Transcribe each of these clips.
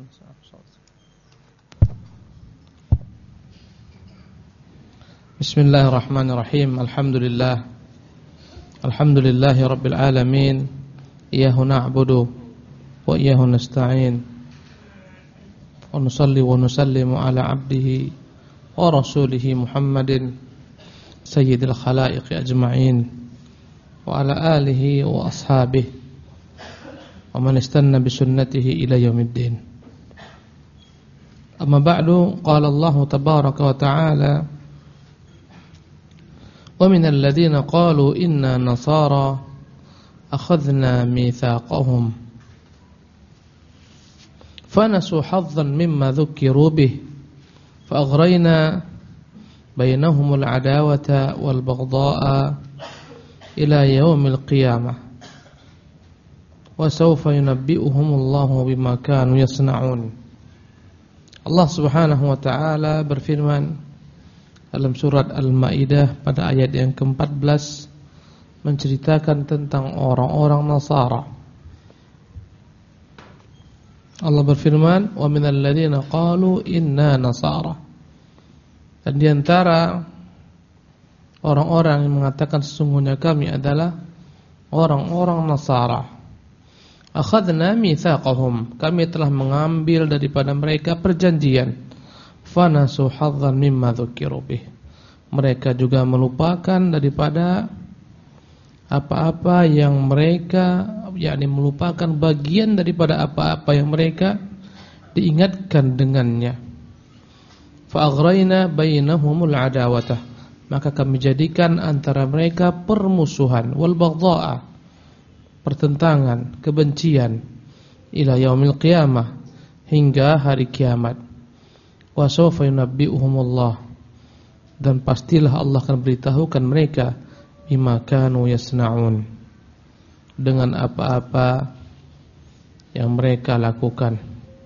Bismillahirrahmanirrahim. Alhamdulillahi rabbil alamin. Iyyahu na'budu wa iyyahu nasta'in. Wa nusalli wa nusallimu ala 'abdihi wa rasulihi Muhammadin sayyidil khalaiqi ajma'in wa ala alihi wa ashabihi wa man istanna bi sunnatihi ila yaumiddin. Amma ba'du, qala Allah tabaraka wa ta'ala: وَمِنَ الَّذِينَ قَالُوا إِنَّا نَصَارَى أَخَذْنَا مِيثَاقَهُمْ فَنَسُوا حَظًّا مِمَّا ذُكِّرُوا بِهِ فَأَغْرَيْنَا بَيْنَهُمُ الْعَدَاوَةَ وَالْبَغْضَاءَ إِلَى يَوْمِ الْقِيَامَةِ وَسَوْفَ يُنَبِّئُهُمُ اللَّهُ بِمَا كَانُوا يَصْنَعُونَ. Allah Subhanahu wa ta'ala berfirman dalam surat Al-Maidah pada ayat yang ke-14 menceritakan tentang orang-orang Nasara. Allah berfirman, "Wa minal ladzina qalu inna nasara." Dan di antara orang-orang yang mengatakan sesungguhnya kami adalah orang-orang Nasara. Akhadna mitsaqahum, kami telah mengambil daripada mereka perjanjian. Fanasu hadzan mimma dzukiru bih, mereka juga melupakan daripada apa-apa yang mereka, yakni melupakan bagian daripada apa-apa yang mereka diingatkan dengannya. Fa aghrayna bainahumul adawatah, maka kami jadikan antara mereka permusuhan, wal baghdha'a, pertentangan, kebencian, ila yaumil qiyamah, hingga hari kiamat. Wa sawfa yunabbi'uhumullah, dan pastilah Allah akan beritahukan mereka bima kanu yasna'un, dengan apa-apa yang mereka lakukan.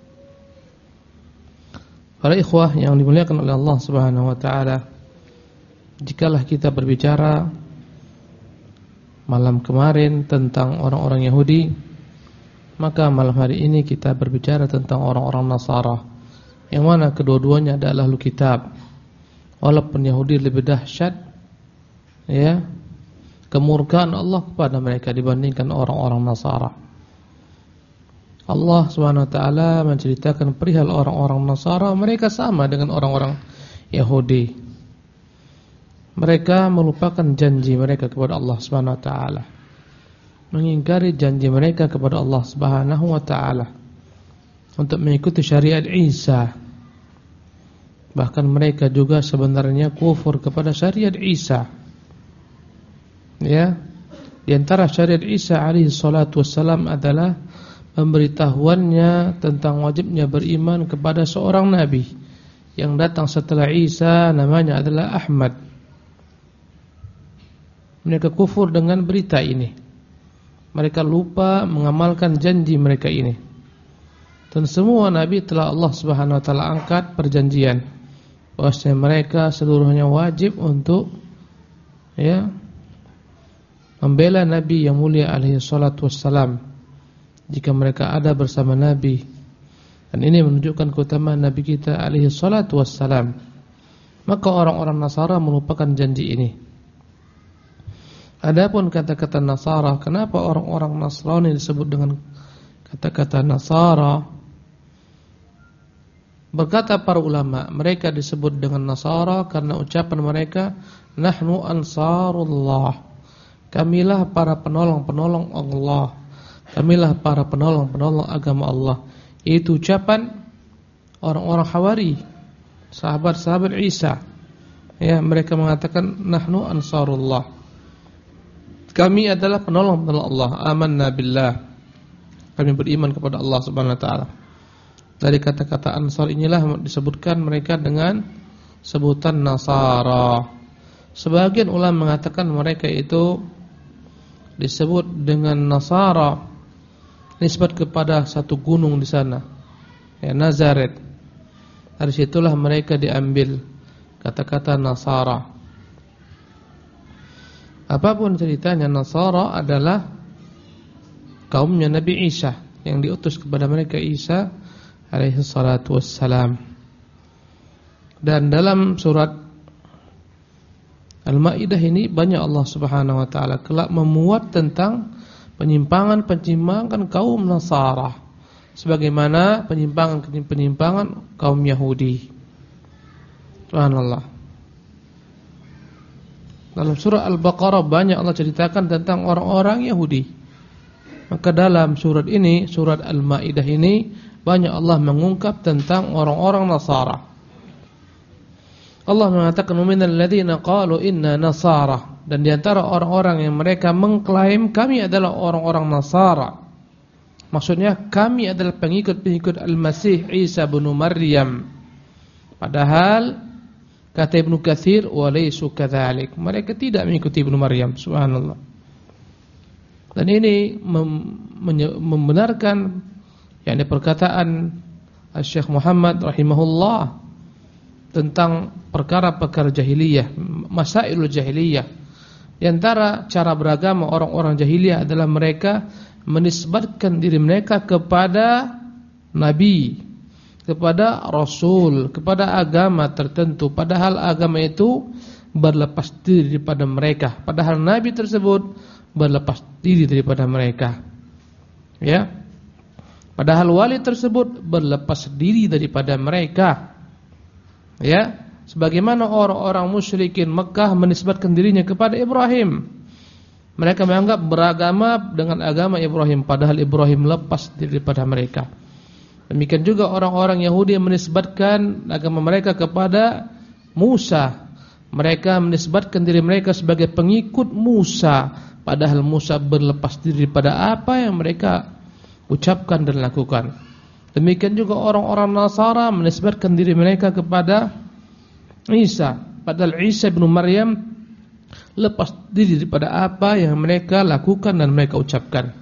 Para ikhwah yang dimuliakan oleh Allah Subhanahu wa ta'ala, jikalah kita berbicara malam kemarin tentang orang-orang Yahudi, maka malam hari ini kita berbicara tentang orang-orang Nasara, yang mana kedua-duanya adalah ahlu kitab. Walaupun Yahudi lebih dahsyat, ya, kemurkaan Allah kepada mereka dibandingkan orang-orang Nasara. Allah Subhanahu wa ta'ala menceritakan perihal orang-orang Nasara, mereka sama dengan orang-orang Yahudi. Mereka melupakan janji mereka kepada Allah Subhanahu wa ta'ala, mengingkari janji mereka kepada Allah Subhanahu wa ta'ala untuk mengikuti syariat Isa. Bahkan mereka juga sebenarnya kufur kepada syariat Isa. Ya, di antara syariat Isa alaihi salatu wassalam adalah pemberitahuannya tentang wajibnya beriman kepada seorang nabi yang datang setelah Isa, namanya adalah Ahmad. Mereka kufur dengan berita ini. Mereka lupa mengamalkan janji mereka ini. Dan semua nabi telah Allah Subhanahu wa taala angkat perjanjian bahwasanya mereka seluruhnya wajib untuk, ya, membela nabi yang mulia alaihi salatu wassalam jika mereka ada bersama nabi. Dan ini menunjukkan keutamaan nabi kita alaihi salatu wassalam. Maka orang-orang Nasara melupakan janji ini. Adapun kata-kata Nasara, kenapa orang-orang Nasrani disebut dengan kata-kata Nasara? Berkata para ulama, mereka disebut dengan Nasara karena ucapan mereka, nahnu ansarullah, kamilah para penolong-penolong Allah, kamilah para penolong-penolong agama Allah. Itu ucapan orang-orang Hawari, sahabat-sahabat Isa. Ya, mereka mengatakan nahnu ansarullah, kami adalah penolong-penolong Allah. Amanna billah, kami beriman kepada Allah Subhanahu wa ta'ala. Dari kata-kata Ansar inilah disebutkan mereka dengan sebutan Nasara. Sebagian ulama mengatakan mereka itu disebut dengan Nasara nisbat kepada satu gunung di sana, ya, Nazaret. Dari situlah mereka diambil kata-kata Nasara. Apapun ceritanya, Nasara adalah kaumnya Nabi Isa yang diutus kepada mereka Isa alaihi salatu wassalam. Dan dalam surat Al-Maidah ini banyak Allah Subhanahu wa taala kelak memuat tentang penyimpangan kaum Nasara, sebagaimana penyimpangan kaum Yahudi. Subhanallah. Dalam surah Al-Baqarah banyak Allah ceritakan tentang orang-orang Yahudi. Maka dalam surat ini, surat Al-Maidah ini, banyak Allah mengungkap tentang orang-orang Nasara. Allah mengatakan minal ladzina qalu inna nasara, dan di antara orang-orang yang mereka mengklaim kami adalah orang-orang Nasara. Maksudnya kami adalah pengikut-pengikut Al-Masih Isa bin Maryam. Padahal kata Ibnu Katsir walaysu kadzalik, mereka tidak mengikuti Ibnu Maryam. Subhanallah. Dan ini membenarkan yakni perkataan Syekh Muhammad rahimahullah tentang perkara-perkara jahiliyah, masailul jahiliyah. Di antara cara beragama orang-orang jahiliyah adalah mereka menisbatkan diri mereka kepada nabi, kepada rasul, kepada agama tertentu, padahal agama itu berlepas diri daripada mereka, padahal nabi tersebut berlepas diri daripada mereka. Ya. Padahal wali tersebut berlepas diri daripada mereka. Ya, sebagaimana orang-orang musyrikin Mekah menisbatkan dirinya kepada Ibrahim. Mereka menganggap beragama dengan agama Ibrahim, padahal Ibrahim lepas daripada mereka. Demikian juga orang-orang Yahudi yang menisbatkan agama mereka kepada Musa. Mereka menisbatkan diri mereka sebagai pengikut Musa, padahal Musa berlepas diri daripada apa yang mereka ucapkan dan lakukan. Demikian juga orang-orang Nasara menisbatkan diri mereka kepada Isa, padahal Isa bin Maryam lepas diri daripada apa yang mereka lakukan dan mereka ucapkan.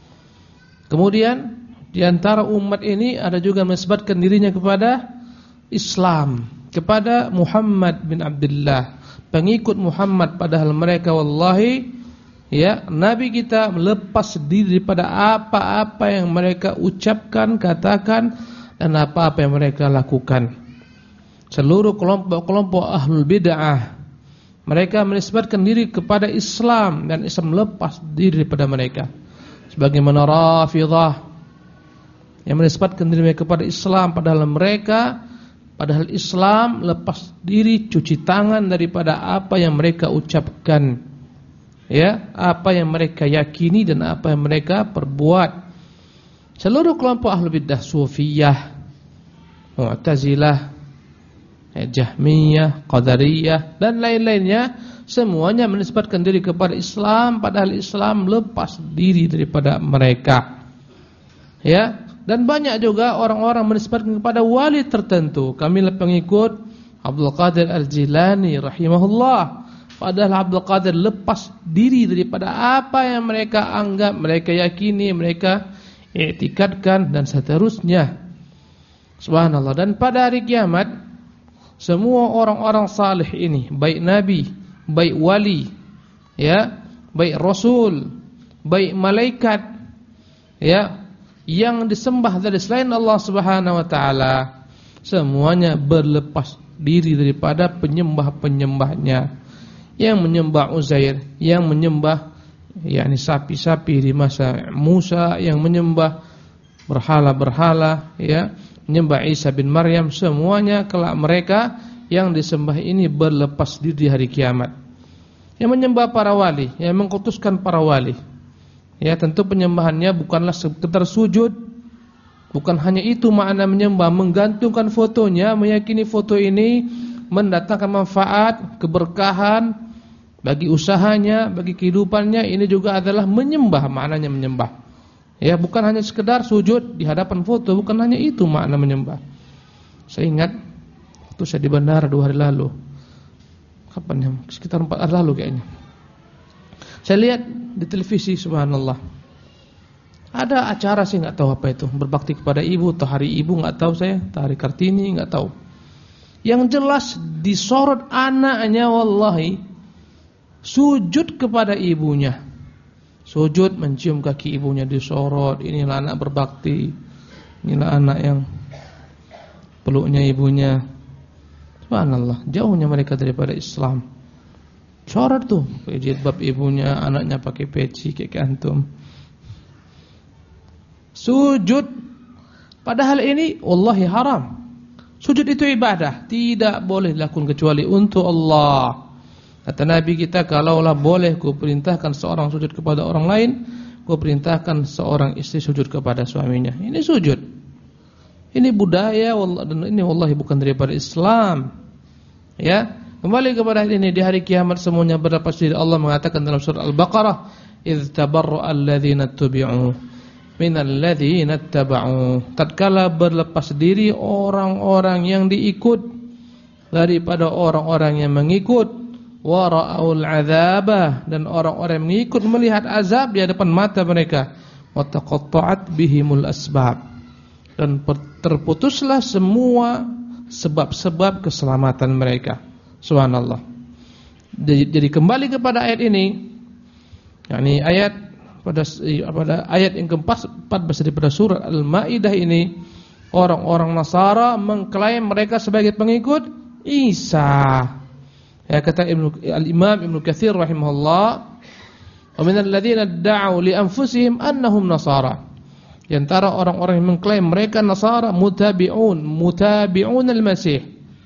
Kemudian di antara umat ini ada juga menisbatkan dirinya kepada Islam, kepada Muhammad bin Abdullah, pengikut Muhammad, padahal mereka wallahi ya, nabi kita melepas diri daripada apa-apa yang mereka ucapkan, katakan, dan apa-apa yang mereka lakukan. Seluruh kelompok-kelompok ahlul bid'ah, mereka menisbatkan diri kepada Islam dan Islam melepas diri daripada mereka. Sebagaimana Rafidhah yang menisbatkan diri mereka kepada Islam, padahal Islam lepas diri, cuci tangan daripada apa yang mereka ucapkan. Ya, apa yang mereka yakini dan apa yang mereka perbuat. Seluruh kelompok ahlul bidah, Sufiyah, Mu'tazilah, Jahmiyah, Qadariyah dan lain-lainnya, semuanya menisbatkan diri kepada Islam, padahal Islam lepas diri daripada mereka. Ya, dan banyak juga orang-orang menisbatkan kepada wali tertentu. Kamilah pengikut Abdul Qadir Al-Jilani rahimahullah, padahal Abdul Qadir lepas diri daripada apa yang mereka anggap, mereka yakini, mereka i'tikadkan dan seterusnya. Subhanallah. Dan pada hari kiamat, semua orang-orang saleh ini, baik nabi, baik wali, ya, baik rasul, baik malaikat, ya, yang disembah dari selain Allah Subhanahu wa taala, semuanya berlepas diri daripada penyembah-penyembahnya. Yang menyembah Uzair, yang menyembah yakni sapi-sapi di masa Musa, yang menyembah berhala-berhala, ya, menyembah Isa bin Maryam, semuanya kelak mereka yang disembah ini berlepas diri di hari kiamat. Yang menyembah para wali, yang mengkutuskan para wali, ya, tentu penyembahannya bukanlah sekedar sujud, bukan hanya itu makna menyembah, menggantungkan fotonya, meyakini foto ini mendatangkan manfaat, keberkahan bagi usahanya, bagi kehidupannya. Ini juga adalah menyembah, maknanya menyembah. Ya, bukan hanya sekedar sujud di hadapan foto, bukan hanya itu makna menyembah. Saya ingat waktu saya di bandara 2 hari lalu. Kapan ya? Sekitar 4 hari lalu kayaknya. Saya lihat di televisi, subhanallah, ada acara, sih nggak tahu apa itu, berbakti kepada ibu, atau hari ibu nggak tahu saya, atau hari Kartini nggak tahu. Yang jelas disorot anaknya, wallahi sujud kepada ibunya, sujud mencium kaki ibunya disorot. Inilah anak berbakti, inilah anak yang peluknya ibunya. Subhanallah, jauhnya mereka daripada Islam. Coret tuh, jilbab ibunya, anaknya pakai peci kayak antum. Sujud, padahal ini wallahi haram. Sujud itu ibadah, tidak boleh dilakukan kecuali untuk Allah. Kata Nabi kita, kalaulah boleh ku perintahkan seorang sujud kepada orang lain, ku perintahkan seorang istri sujud kepada suaminya. Ini sujud. Ini budaya dan ini wallahi bukan daripada Islam. Ya, kembali kepada ini, di hari kiamat semuanya berlepas diri. Allah mengatakan dalam surah Al-Baqarah, "Idz tabarra'a alladziina tubi'u minal ladziina ittaba'u." Tatkala berlepas diri orang-orang yang diikut daripada orang-orang yang mengikut, wa ra'aul 'adzaba, dan orang-orang yang mengikut melihat azab di hadapan mata mereka, wa taqatta'at bihimul asbab, dan terputuslah semua sebab-sebab keselamatan mereka. Subhanallah. Jadi kembali kepada ayat ini, yakni ayat pada ayat yang ke-14 daripada surat Al-Maidah ini, orang-orang Nasara mengklaim mereka sebagai pengikut Isa. Ya, kata Al-Imam Ibnu Katsir rahimahullah, "Wa minal ladzina da'u li anfusihim annahum nasara." Di antara orang-orang yang mengklaim mereka Nasara, mutabi'un al-Masih.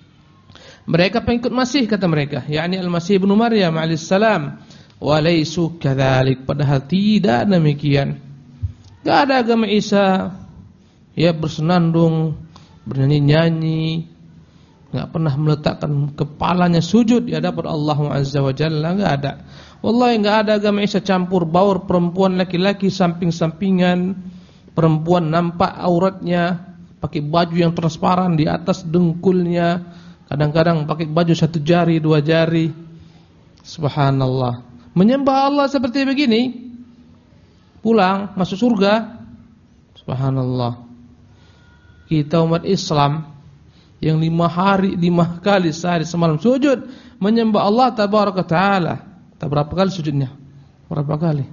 Mereka pengikut Masih, kata mereka, yakni Al-Masih ibnu Maryam alaihissalam. Wa laysu kadzalik, padahal tidak demikian. Enggak ada agama Isa ya bersenandung, bernyanyi-nyanyi, enggak pernah meletakkan kepalanya sujud di hadapan Allah Azza wa Jalla, enggak ada. Wallahi enggak ada agama Isa campur baur perempuan laki-laki samping-sampingan. Perempuan nampak auratnya, pakai baju yang transparan di atas dengkulnya, kadang-kadang pakai baju 1 jari 2 jari. Subhanallah. Menyembah Allah seperti begini, pulang masuk surga. Subhanallah. Kita umat Islam yang 5 kali sehari semalam sujud menyembah Allah tabaraka taala. Tak berapa kali sujudnya? Berapa kali?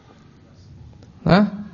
Hah?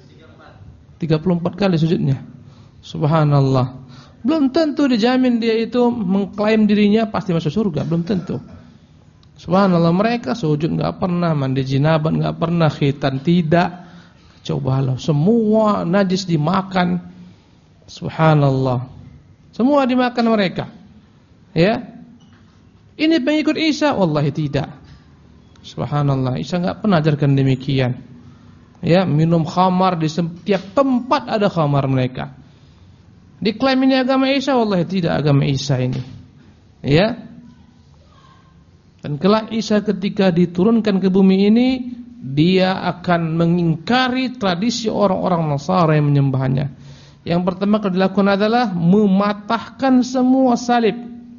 34 kali sujudnya. Subhanallah. Belum tentu dijamin dia itu mengklaim dirinya pasti masuk surga, belum tentu. Subhanallah, mereka sujud enggak pernah, mandi jinabat enggak pernah, khitan tidak. Cobalah, semua najis dimakan. Subhanallah. Semua dimakan mereka. Ya. Ini pengikut Isa? Wallahi tidak. Subhanallah, Isa enggak pernah ajarkan demikian. Ya, minum khamar di setiap tempat ada khamar mereka. Diklaim ini agama Isa, wallahi tidak agama Isa ini. Ya. Dan kelak Isa ketika diturunkan ke bumi ini, dia akan mengingkari tradisi orang-orang Nasara yang menyembahnya. Yang pertama yang dilakukan adalah mematahkan semua salib.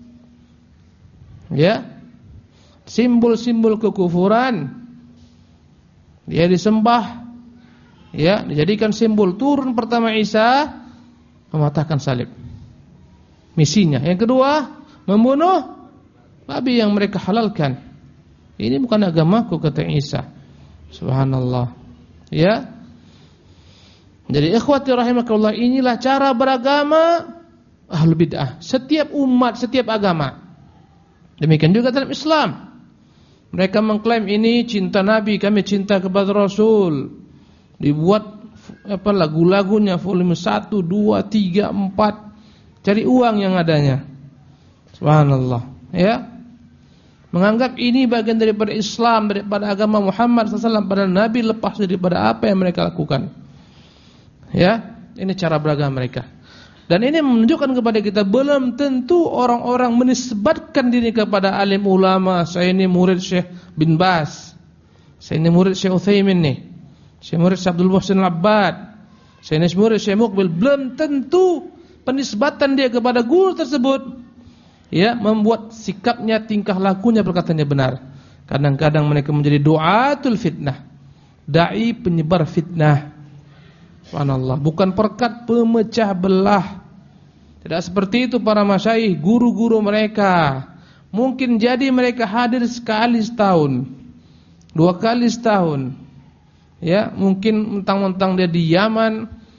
Ya. Simbol-simbol kekufuran dia disembah. Ya, dijadikan simbol. Turun pertama Isa, mematahkan salib. Misinya. Yang kedua, membunuh babi yang mereka halalkan. Ini bukan agamaku, kata Isa. Subhanallah. Ya. Jadi ikhwati rahimakallah, inilah cara beragama ahlul bid'ah. Setiap umat, setiap agama. Demikian juga dalam Islam. Mereka mengklaim ini cinta Nabi, kami cinta kepada Rasul. Dibuat lagu-lagunya volume 1, 2, 3, 4. Cari uang yang adanya. Subhanallah. Ya. Menganggap ini bagian daripada Islam, daripada agama Muhammad SAW, padahal Nabi lepas daripada apa yang mereka lakukan. Ya, ini cara beragama mereka. Dan ini menunjukkan kepada kita belum tentu orang-orang menisbatkan diri kepada alim ulama. Saya ini murid Syekh bin Baz, saya ini murid Syekh Utsaimin nih, saya murid Syekh Abdul Muhsin Al-Abbad, saya ini murid Syekh Muqbil. Belum tentu penisbatan dia kepada guru tersebut ya membuat sikapnya, tingkah lakunya, perkataannya benar. Kadang-kadang mereka menjadi du'atul fitnah, dai penyebar fitnah. Subhanallah, bukan perkat pemecah belah. Tidak seperti itu para masyayikh, guru-guru mereka. Mungkin jadi mereka hadir sekali setahun, 2 kali setahun. Ya, mungkin mentang-mentang dia di Yaman,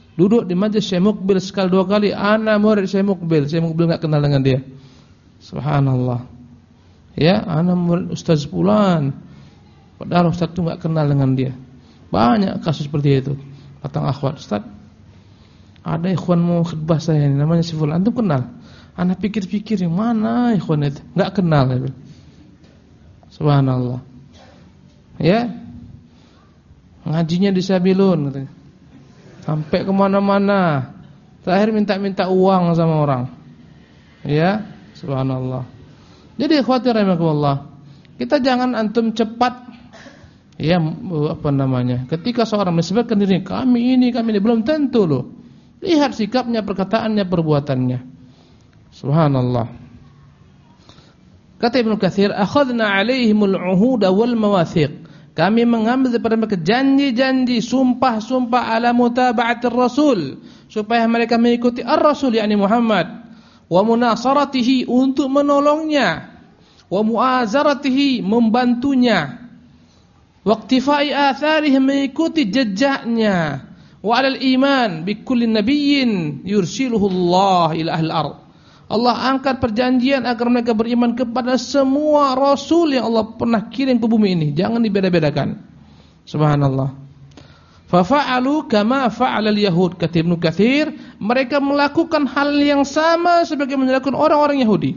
Duduk di majlis Syekh Muqbil sekali dua kali, ana murid Syekh Muqbil enggak kenal dengan dia. Subhanallah. Ya, ana murid Ustaz Fulan. Padahal Ustaz itu enggak kenal dengan dia. Banyak kasus seperti itu. Datang akhwat, Ustaz, ada ikhwan mau khutbah saya ini, namanya si Fulan, antum kenal? Ana pikir-pikir, yang mana ikhwan itu? Enggak kenal. Subhanallah. Ya, ngajinya di Sabilun katanya. Sampai kemana-mana. Terakhir minta-minta uang sama orang. Ya, subhanallah. Jadi khawatir rahimakumullah, kita jangan antum cepat ya ketika seorang menyebutkan diri kami ini belum tentu loh. Lihat sikapnya, perkataannya, perbuatannya. Subhanallah. Kata Ibnu Katsir, akhadna 'alaihimul 'uhuda wal mawathiq. Kami mengambil daripada mereka janji-janji, sumpah-sumpah ala mutaba'atir rasul, supaya mereka mengikuti ar-rasul yakni Muhammad, wa munasaratihi untuk menolongnya, wa mu'azaratihi membantunya, wa iktifai atharihi mengikuti jejaknya, wa 'alal iman bi kulli nabiyyin yursiluhu Allah ila ahli al-ard. Allah angkat perjanjian agar mereka beriman kepada semua rasul yang Allah pernah kirim ke bumi ini. Jangan dibeda-bedakan. Subhanallah. Fa fa'alu kama fa'alal yahud. Kata Ibnu Katsir, mereka melakukan hal yang sama sebagaimana dilakukan orang-orang Yahudi.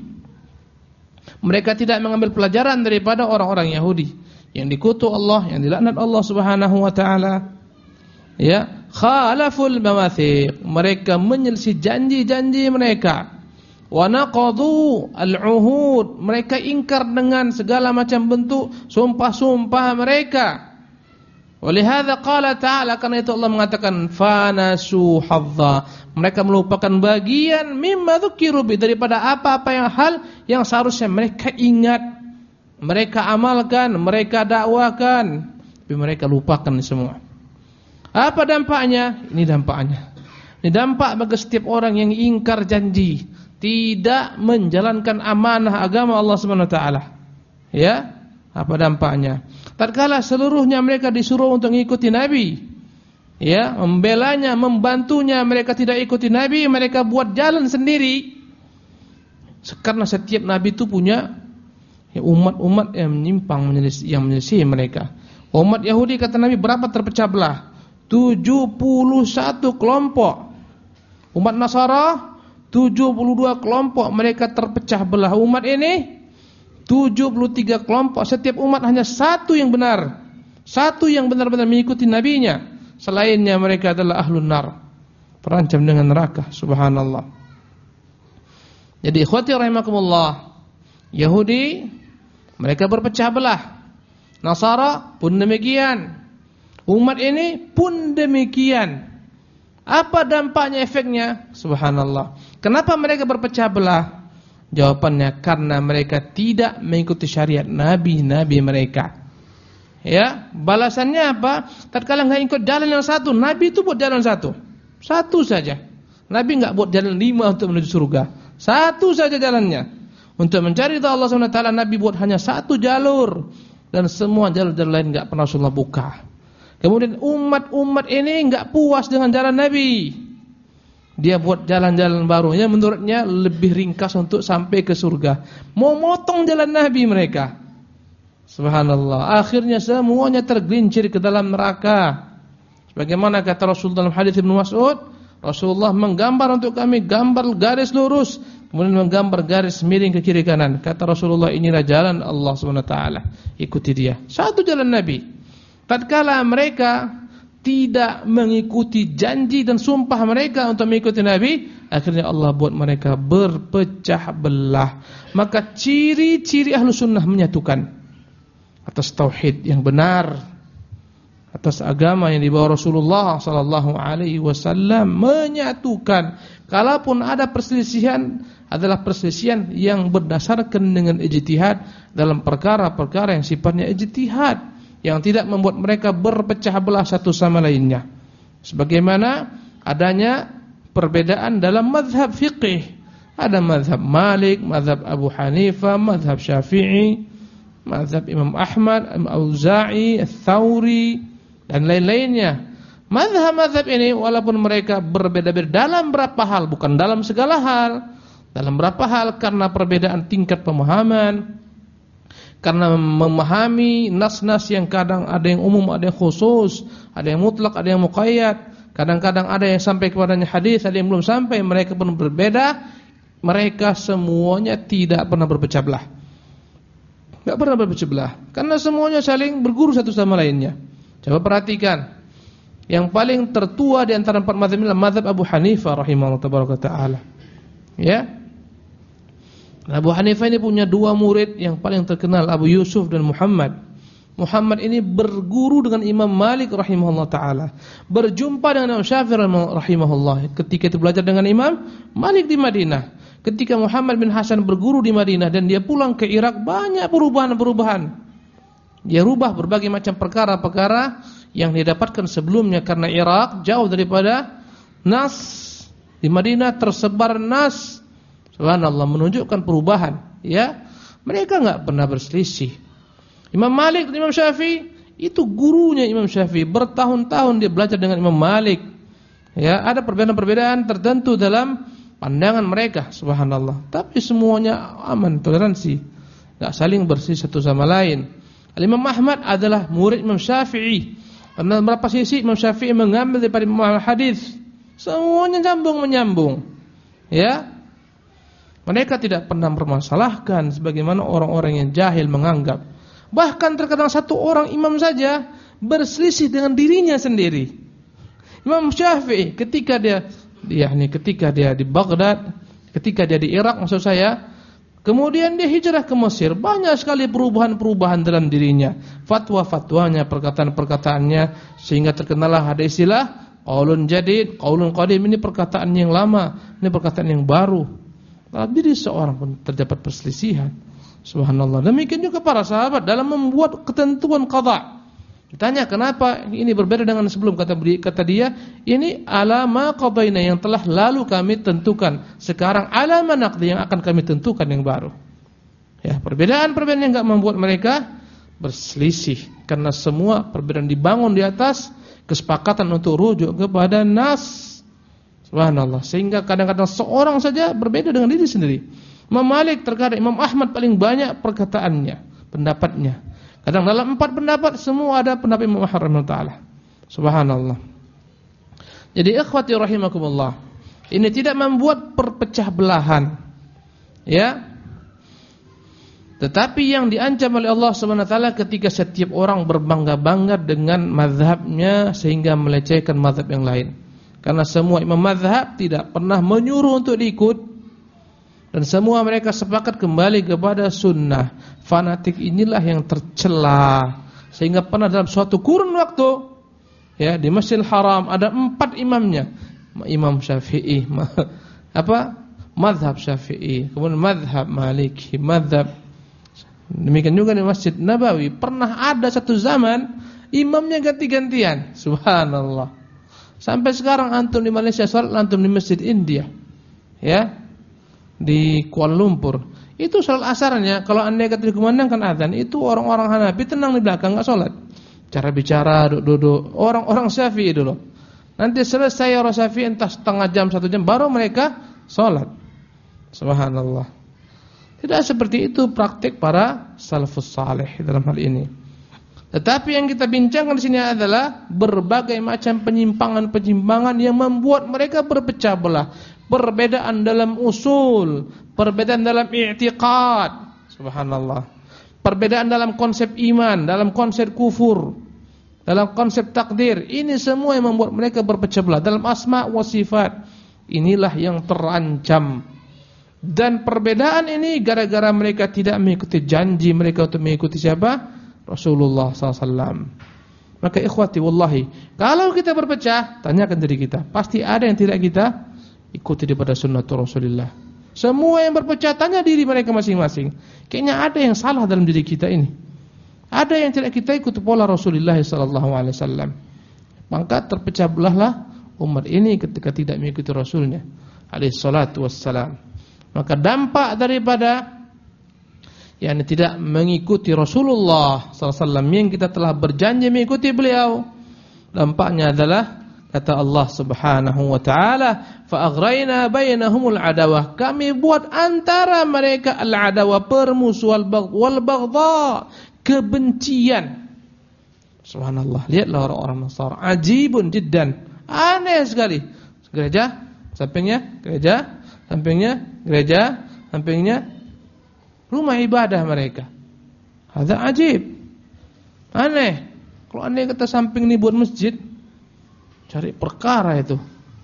Mereka tidak mengambil pelajaran daripada orang-orang Yahudi yang dikutuk Allah, yang dilaknat Allah Subhanahu wa taala. Ya, khalaful mawathiq. Mereka menyelisih janji-janji mereka. Wa naqadu al-uhud, mereka ingkar dengan segala macam bentuk sumpah-sumpah mereka. Walihada qala ta'ala, karena itu Allah mengatakan fanasu hadza, mereka melupakan bagian mimma dzukiru bi, daripada apa-apa yang hal yang seharusnya mereka ingat, mereka amalkan, mereka dakwakan, tapi mereka lupakan semua. Apa dampaknya? Ini dampaknya. Ini dampak bagi setiap orang yang ingkar janji, tidak menjalankan amanah agama Allah Subhanahu wa taala. Ya, apa dampaknya? Tatkala seluruhnya mereka disuruh untuk mengikuti Nabi, ya, membelanya, membantunya, mereka tidak ikuti Nabi, mereka buat jalan sendiri. Karena setiap Nabi itu punya umat-umat yang menyimpang, yang menyelisih mereka. Umat Yahudi kata Nabi berapa terpecah belah? 71 kelompok. Umat Nasara 72 kelompok, mereka terpecah belah. Umat ini 73 kelompok. Setiap umat hanya satu yang benar, satu yang benar-benar mengikuti nabinya. Selainnya mereka adalah ahlun nar, terancam dengan neraka. Subhanallah. Jadi ikhwati rahimakumullah, Yahudi mereka berpecah belah, Nasara pun demikian, umat ini pun demikian. Apa dampaknya, efeknya? Subhanallah. Kenapa mereka berpecah belah? Jawabannya karena mereka tidak mengikuti syariat nabi-nabi mereka. Ya, balasannya apa? Tatkala enggak ikut jalan yang satu, Nabi itu buat jalan satu. Satu saja. Nabi enggak buat jalan 5 untuk menuju surga. Satu saja jalannya. Untuk mencari ridha Allah Subhanahu wa taala, Nabi buat hanya satu jalur, dan semua jalur-jalur lain enggak pernah Rasulullah buka. Kemudian umat-umat ini enggak puas dengan jalan Nabi. Dia buat jalan-jalan baru yang menurutnya lebih ringkas untuk sampai ke surga. Mau motong jalan Nabi mereka. Subhanallah. Akhirnya semuanya tergelincir ke dalam neraka. Sebagaimana kata Rasul dalam hadis Ibnu Mas'ud, Rasulullah menggambar untuk kami gambar garis lurus, kemudian menggambar garis miring ke kiri kanan. Kata Rasulullah, inilah jalan Allah Subhanahu wa taala. Ikuti dia. Satu jalan Nabi. Tatkala mereka tidak mengikuti janji dan sumpah mereka untuk mengikuti Nabi, akhirnya Allah buat mereka berpecah belah. Maka ciri-ciri ahlu sunnah menyatukan atas tauhid yang benar, atas agama yang dibawa Rasulullah sallallahu alaihi wasallam, menyatukan. Kalaupun ada perselisihan, adalah perselisihan yang berdasarkan dengan ijtihad dalam perkara-perkara yang sifatnya ijtihad, yang tidak membuat mereka berpecah belah satu sama lainnya. Sebagaimana adanya perbedaan dalam mazhab fiqih. Ada mazhab Malik, mazhab Abu Hanifah, mazhab Syafi'i, mazhab Imam Ahmad, Imam Auza'i, Ats-Tsauri, dan lain-lainnya. Mazhab-mazhab ini walaupun mereka berbeda-beda dalam berapa hal, bukan dalam segala hal, dalam berapa hal karena perbedaan tingkat pemahaman, karena memahami nas-nas yang kadang ada yang umum, ada yang khusus, ada yang mutlak, ada yang muqayyad, kadang-kadang ada yang sampai kepadanya hadis, ada yang belum sampai, mereka pun berbeda. Mereka semuanya tidak pernah berpecah belah. Tidak pernah berpecah belah karena semuanya saling berguru satu sama lainnya. Coba perhatikan. Yang paling tertua di antara empat mazhab ini adalah mazhab Abu Hanifah rahimahullah taala. Ya. Abu Hanifah ini punya dua murid yang paling terkenal, Abu Yusuf dan Muhammad. Muhammad ini berguru dengan Imam Malik rahimahullah taala. Berjumpa dengan Imam Syafi'i rahimahullah ketika itu belajar dengan Imam Malik di Madinah. Ketika Muhammad bin Hasan berguru di Madinah dan dia pulang ke Irak, banyak perubahan-perubahan. Dia rubah berbagai macam perkara-perkara yang didapatkan sebelumnya karena Irak jauh daripada nas. Di Madinah tersebar nas. Subhanallah, menunjukkan perubahan, ya. Mereka enggak pernah berselisih. Imam Malik dan Imam Syafi'i itu gurunya Imam Syafi'i, bertahun-tahun dia belajar dengan Imam Malik. Ya, ada perbedaan-perbedaan tertentu dalam pandangan mereka, subhanallah. Tapi semuanya aman, toleransi. Enggak saling berselisih satu sama lain. Imam Ahmad adalah murid Imam Syafi'i. Karena berapa sisi Imam Syafi'i mengambil daripada Imam Hadis. Semuanya menyambung. Ya. Mereka tidak pernah mempermasalahkan sebagaimana orang-orang yang jahil menganggap. Bahkan terkadang satu orang imam saja berselisih dengan dirinya sendiri. Imam Syafi'i ketika dia di Baghdad, ketika dia di Irak maksud saya, kemudian dia hijrah ke Mesir, banyak sekali perubahan-perubahan dalam dirinya, fatwa-fatwanya, perkataan-perkataannya, sehingga terkenalah ada istilah qaulun jadid, qaulun qadim. Ini perkataan yang lama, ini perkataan yang baru. Dalam diri seorang pun terdapat perselisihan. Subhanallah. Demikian juga para sahabat dalam membuat ketentuan qada. Ditanya kenapa ini berbeda dengan sebelum, kata dia, ini alama qadaina yang telah lalu kami tentukan. Sekarang alama naqdi yang akan kami tentukan yang baru. Ya, perbedaan-perbedaan yang enggak membuat mereka berselisih karena semua perbedaan dibangun di atas kesepakatan untuk rujuk kepada nas. Subhanallah. Sehingga kadang-kadang seorang saja berbeda dengan diri sendiri. Imam Malik terkadang, Imam Ahmad paling banyak perkataannya, pendapatnya. Kadang dalam 4 pendapat semua ada pendapat Imam Ahmad taala. Subhanallah. Jadi ikhwati rahimakumullah, ini tidak membuat perpecah belahan. Ya. Tetapi yang diancam oleh Allah Subhanahu wa taala ketika setiap orang berbangga-bangga dengan mazhabnya sehingga melecehkan mazhab yang lain. Karena semua imam mazhab tidak pernah menyuruh untuk diikut, dan semua mereka sepakat kembali kepada sunnah. Fanatik inilah yang tercela, sehingga pernah dalam suatu kurun waktu, ya, di Masjidil Haram ada 4 imamnya, Imam Syafi'i, mazhab Syafi'i, kemudian mazhab Maliki, mazhab. Demikian juga di Masjid Nabawi pernah ada satu zaman imamnya ganti-gantian. Subhanallah. Sampai sekarang antum di Malaysia salat, antum di Masjid India, ya, di Kuala Lumpur, itu salat asarnya kalau anda kata dikumandangkan azan, itu orang-orang Hanafi tenang di belakang enggak salat. Cara bicara, duduk-duduk, orang-orang Syafi'i dulu. Nanti selesai orang Syafi'i entah setengah jam, 1 jam baru mereka salat. Subhanallah. Tidak seperti itu praktik para salafus saleh dalam hal ini. Tetapi yang kita bincangkan di sini adalah berbagai macam penyimpangan-penyimpangan yang membuat mereka berpecah belah. Perbedaan dalam usul, perbedaan dalam i'tiqad, subhanallah. Perbedaan dalam konsep iman, dalam konsep kufur, dalam konsep takdir. Ini semua yang membuat mereka berpecah belah. Dalam asma wa sifat, inilah yang terancam. Dan perbedaan ini gara-gara mereka tidak mengikuti janji mereka untuk mengikuti siapa? Rasulullah SAW. Maka ikhwati wallahi, kalau kita berpecah, tanyakan diri kita, pasti ada yang tidak kita ikuti daripada sunnatul Rasulullah. Semua yang berpecah, tanya diri mereka masing-masing. Kayaknya ada yang salah dalam diri kita ini. Ada yang tidak kita ikuti pola Rasulullah SAW. Maka terpecah belahlah umat ini ketika tidak mengikuti Rasulnya alaihi salatu wassalam. Maka dampak daripada tidak mengikuti Rasulullah SAW yang kita telah berjanji mengikuti beliau, dampaknya adalah Kata Allah Subhanahu wa taala, fa aghrayna bainahumul adawah. Kami buat antara mereka al-adawah, permusuhan, wal baghdha, kebencian. Subhanallah. Lihatlah orang-orang Nasara, ajibun jiddan. Aneh sekali. Gereja, sampingnya gereja, sampingnya gereja, sampingnya rumah ibadah mereka. Hadza ajib. Aneh. Kalau aneh kata samping ini buat masjid, cari perkara itu.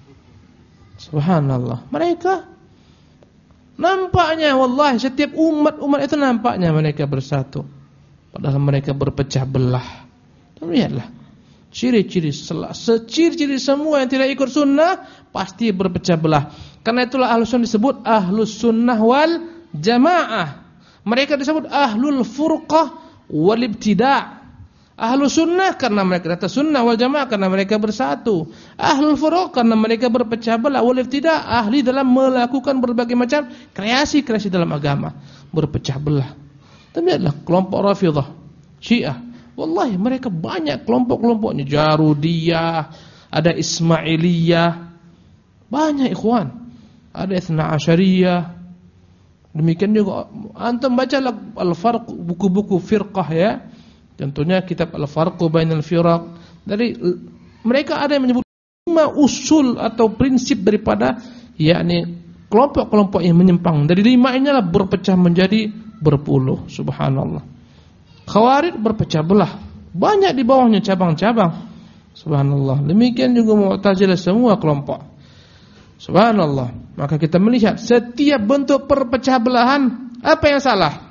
Subhanallah. Mereka nampaknya, wallahi setiap umat itu nampaknya mereka bersatu, padahal mereka berpecah belah. Dan lihatlah ciri-ciri semua yang tidak ikut sunnah pasti berpecah belah. Karena itulah ahlus sunnah disebut ahlus sunnah wal jamaah. Mereka disebut ahlul furqah wal ibtida'. Ahlus sunnah karena mereka kata sunnah, wal jamaah karena mereka bersatu. Ahlul furqah karena mereka berpecah belah, wal ibtida', ahli dalam melakukan berbagai macam kreasi-kreasi dalam agama, berpecah belah. Dan lihatlah kelompok Rafidhah, Syiah. Wallahi mereka banyak kelompok-kelompoknya, Jarudiyah, ada Ismailiyah, banyak ikhwan. Ada Itsna Asyariyah. Demikian juga antum bacalah al-farq, buku-buku firqah ya. Contohnya kitab Al-Farqu Bainal Firaq. Dari mereka ada yang menyebut 5 usul atau prinsip daripada yakni kelompok-kelompok yang menyimpang. Dari 5 inilah berpecah menjadi berpuluh. Subhanallah. Khawarij berpecah belah. Banyak di bawahnya cabang-cabang. Subhanallah. Demikian juga Mu'tazilah, semua kelompok. Subhanallah. Maka kita melihat setiap bentuk perpecah belahan, apa yang salah?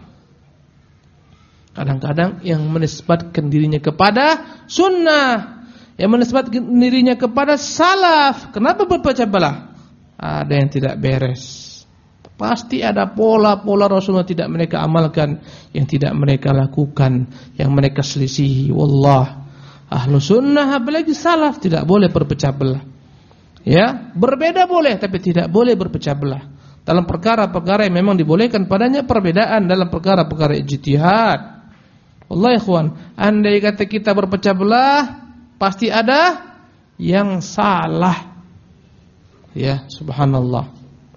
Kadang-kadang yang menisbatkan dirinya kepada sunnah, yang menisbatkan dirinya kepada salaf. Kenapa berpecah belah? Ada yang tidak beres. Pasti ada pola-pola Rasulullah tidak mereka amalkan, yang tidak mereka lakukan, yang mereka selisihi. Wallah, ahlu sunnah apalagi salaf tidak boleh berpecah belah. Ya, berbeda boleh tapi tidak boleh berpecah belah. Dalam perkara-perkara yang memang dibolehkan padanya perbedaan, dalam perkara-perkara ijtihad. Wallahi ikhwan, andai kata kita berpecah belah, pasti ada yang salah. Ya, subhanallah.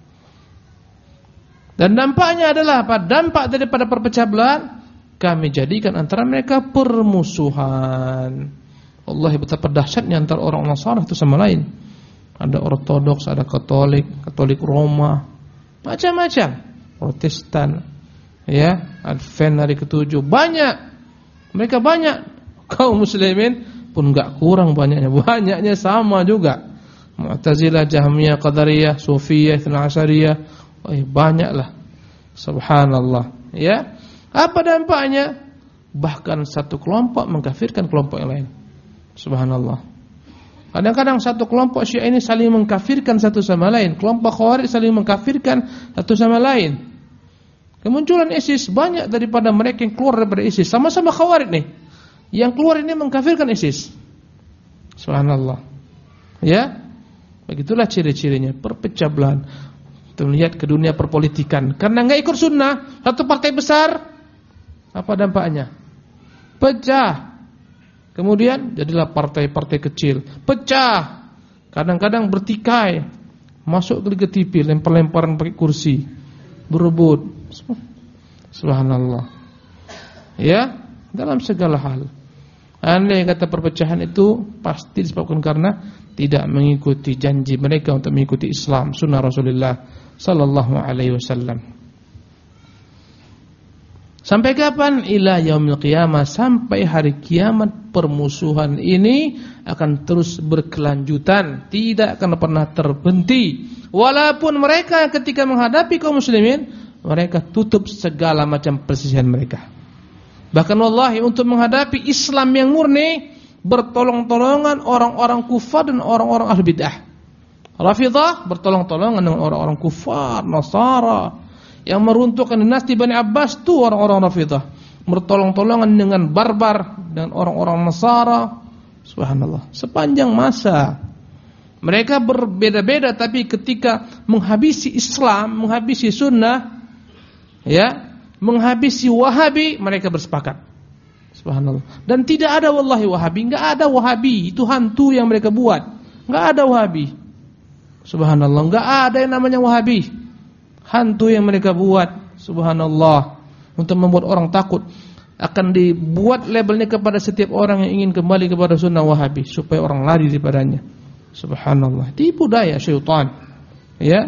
Dan dampaknya adalah apa? Dampak daripada perpecah belahan, kami jadikan antara mereka permusuhan. Wallahi betapa dahsyatnya antara orang Nasara itu sama lain. Ada Ortodoks, ada Katolik Roma, macam-macam. Protestan, ya, Advent hari ke-7, banyak. Mereka banyak. Kaum muslimin pun enggak kurang banyaknya. Banyaknya sama juga. Mu'tazilah, Jahmiyah, Qadariyah, Sufiyah, Itsna Asyariyah. Banyaklah. Subhanallah. Ya. Apa dampaknya? Bahkan satu kelompok mengkafirkan kelompok yang lain. Subhanallah. Kadang-kadang satu kelompok Syiah ini saling mengkafirkan satu sama lain. Kelompok Khawarij saling mengkafirkan satu sama lain. Kemunculan ISIS, banyak daripada mereka yang keluar daripada ISIS, sama-sama Khawarij nih. Yang keluar ini mengkafirkan ISIS. Subhanallah. Ya. Begitulah ciri-cirinya, perpecah belahan. Kita melihat ke dunia perpolitikan. Karena enggak ikut sunnah, satu partai besar, apa dampaknya? Pecah. Kemudian jadilah partai-partai kecil, pecah. Kadang-kadang bertikai, masuk ke TV, lempar-lemparan pakai kursi, berebut. Subhanallah. Ya, dalam segala hal. Andai kata perpecahan itu pasti disebabkan karena tidak mengikuti janji mereka untuk mengikuti Islam, sunnah Rasulullah sallallahu alaihi wasallam. Sampai kapan? Ila yaumil qiyamah, sampai hari kiamat. Permusuhan ini akan terus berkelanjutan, tidak akan pernah terhenti. Walaupun mereka ketika menghadapi kaum muslimin, mereka tutup segala macam persisihan mereka. Bahkan wallahi untuk menghadapi Islam yang murni, bertolong-tolongan orang-orang kufar dan orang-orang ahli bid'ah. Rafidhah bertolong-tolongan dengan orang-orang kufar, Nasara, yang meruntuhkan dinasti Bani Abbas itu orang-orang Rafidhah. Bertolong-tolongan dengan barbar, dengan orang-orang Nasara. Subhanallah. Sepanjang masa mereka berbeda-beda, tapi ketika menghabisi Islam, menghabisi sunnah, ya, menghabisi Wahabi, mereka bersepakat. Subhanallah. Dan tidak ada wallahi Wahabi, enggak ada Wahabi, itu hantu yang mereka buat. Enggak ada Wahabi. Subhanallah, enggak ada yang namanya Wahabi. Hantu yang mereka buat, subhanallah, untuk membuat orang takut. Akan dibuat labelnya kepada setiap orang yang ingin kembali kepada sunnah Wahabi supaya orang lari daripadanya. Subhanallah, tipu daya syaitan. Ya.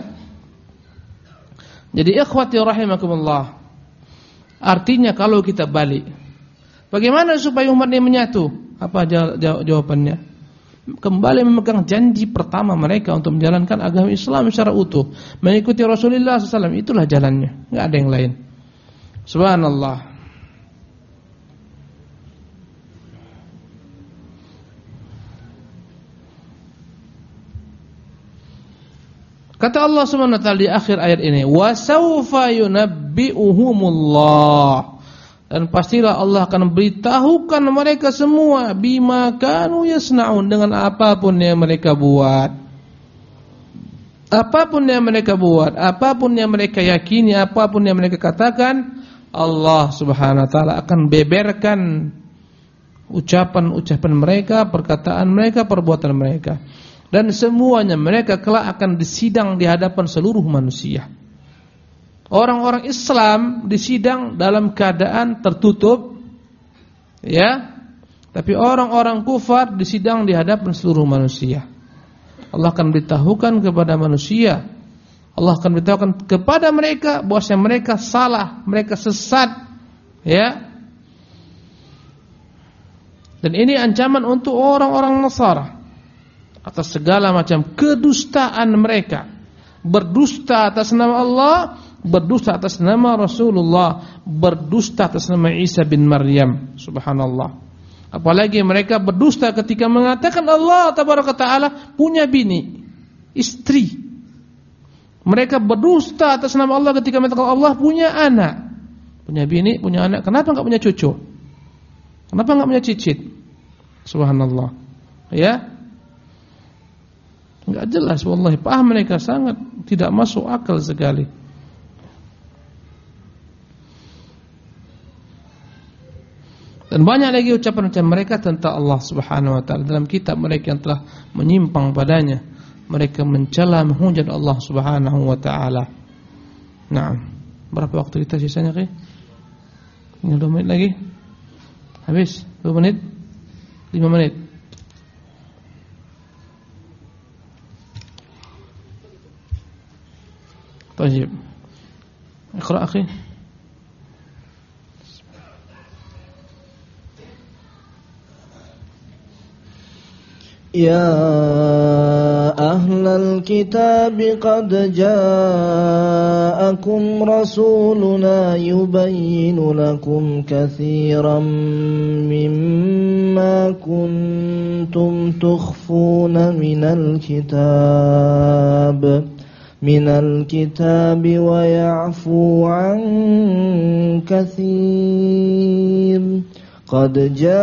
Jadi ikhwati rahimakumullah, artinya kalau kita balik, bagaimana supaya umat ini menyatu? Apa jawabannya? Kembali memegang janji pertama mereka untuk menjalankan agama Islam secara utuh, mengikuti Rasulullah SAW. Itulah jalannya, enggak ada yang lain. Subhanallah. Kata Allah Subhanahu wa taala di akhir ayat ini, wa sawfa yunabbi'uhumullah, dan pastilah Allah akan memberitahukan mereka semua bima kanu yasnaun, dengan apapun yang mereka buat. Apapun yang mereka buat, apapun yang mereka yakini, apapun yang mereka katakan, Allah Subhanahu wa taala akan beberkan ucapan-ucapan mereka, perkataan mereka, perbuatan mereka. Dan semuanya mereka kelak akan disidang di hadapan seluruh manusia. Orang-orang Islam disidang dalam keadaan tertutup, ya. Tapi orang-orang kufar disidang di hadapan seluruh manusia. Allah akan beritahukan kepada manusia, Allah akan beritahukan kepada mereka bahwasanya mereka salah, mereka sesat, ya. Dan ini ancaman untuk orang-orang Nasara atas segala macam kedustaan mereka, berdusta atas nama Allah, berdusta atas nama Rasulullah, berdusta atas nama Isa bin Maryam. Subhanallah. Apalagi mereka berdusta ketika mengatakan Allah tabaraka taala punya bini, istri. Mereka berdusta atas nama Allah ketika mengatakan Allah punya anak, punya bini, punya anak. Kenapa enggak punya cucu? Kenapa enggak punya cicit? Subhanallah. Ya. Enggak jelas, wallahi, paham mereka sangat tidak masuk akal sekali. Dan banyak lagi ucapan-ucapan mereka tentang Allah Subhanahu wa taala dalam kitab mereka yang telah menyimpang padanya. Mereka mencela, menghujat Allah Subhanahu wa taala. Naam. Berapa waktu kita sisanya, Ki? Tinggal 2 menit lagi. Habis 2 menit? 5 menit. طيب اقرأ أخي. يا أهل الكتاب قد جاءكم رسولنا يبين لكم كثيرا مما كنتم تخفون من الكتاب ويعفو عن كثير قد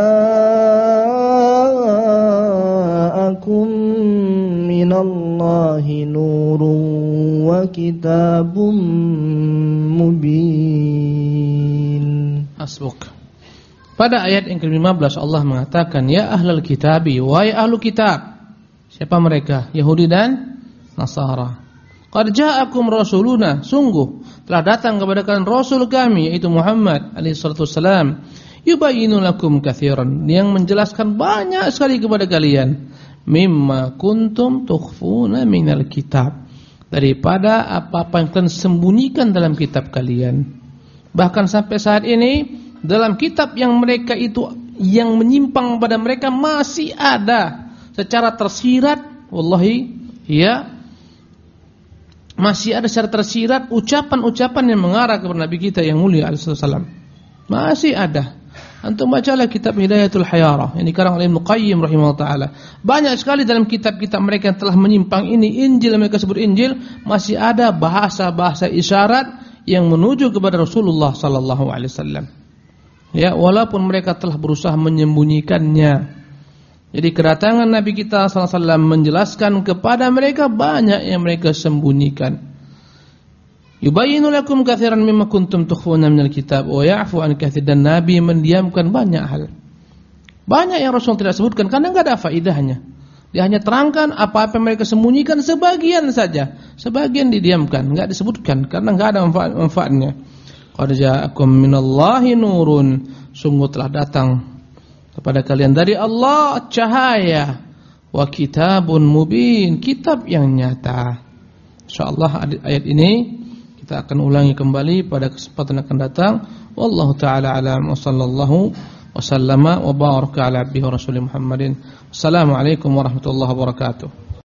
جاءكم من الله نور وكتاب مبين. Hasbuk. Pada ayat yang ke-15 Allah mengatakan, ya ahlal kitabi, wahai ahlu kitab. Siapa mereka? Yahudi dan Nasara. Qad ja'akum rasuluna, sungguh telah datang kepada kalian rasul kami, yaitu Muhammad alaihi salatu wasalam, yubayyinu lakum katsiran, yang menjelaskan banyak sekali kepada kalian, mimma kuntum tukhfuna minal kitab, daripada apa-apa yang kalian sembunyikan dalam kitab kalian. Bahkan sampai saat ini dalam kitab yang mereka itu yang menyimpang pada mereka masih ada secara tersirat, wallahi, ya, masih ada secara tersirat ucapan-ucapan yang mengarah kepada Nabi kita yang mulia alaihi wasallam. Masih ada. Antum bacalah kitab Hidayatul Hayarah yang dikarang oleh Ibnu Qayyim rahimahullah taala. Banyak sekali dalam kitab-kitab mereka yang telah menyimpang ini, Injil mereka sebut Injil, masih ada bahasa-bahasa isyarat yang menuju kepada Rasulullah sallallahu alaihi wasallam. Ya, walaupun mereka telah berusaha menyembunyikannya. Jadi kedatangan Nabi kita sallallahu alaihi wasallam menjelaskan kepada mereka banyak yang mereka sembunyikan. Yubayyinu lakum katsiran mimma kuntum tukhfuna minal kitab wa ya'fu an katsir, dan Nabi mendiamkan banyak hal. Banyak yang Rasul tidak sebutkan karena enggak ada faedahnya. Dia hanya terangkan apa-apa yang mereka sembunyikan sebagian saja. Sebagian didiamkan, enggak disebutkan karena enggak ada manfaatnya. Qad ja'akum minallahi nurun, sungguh telah datang kepada kalian dari Allah cahaya, wa kitabun mubin, kitab yang nyata. Insyaallah ayat ini kita akan ulangi kembali pada kesempatan akan datang. Wallahu taala alam wa sallallahu wasallama wa baraka ala abdihi wa rasulih Muhammadin. Assalamualaikum warahmatullahi wabarakatuh.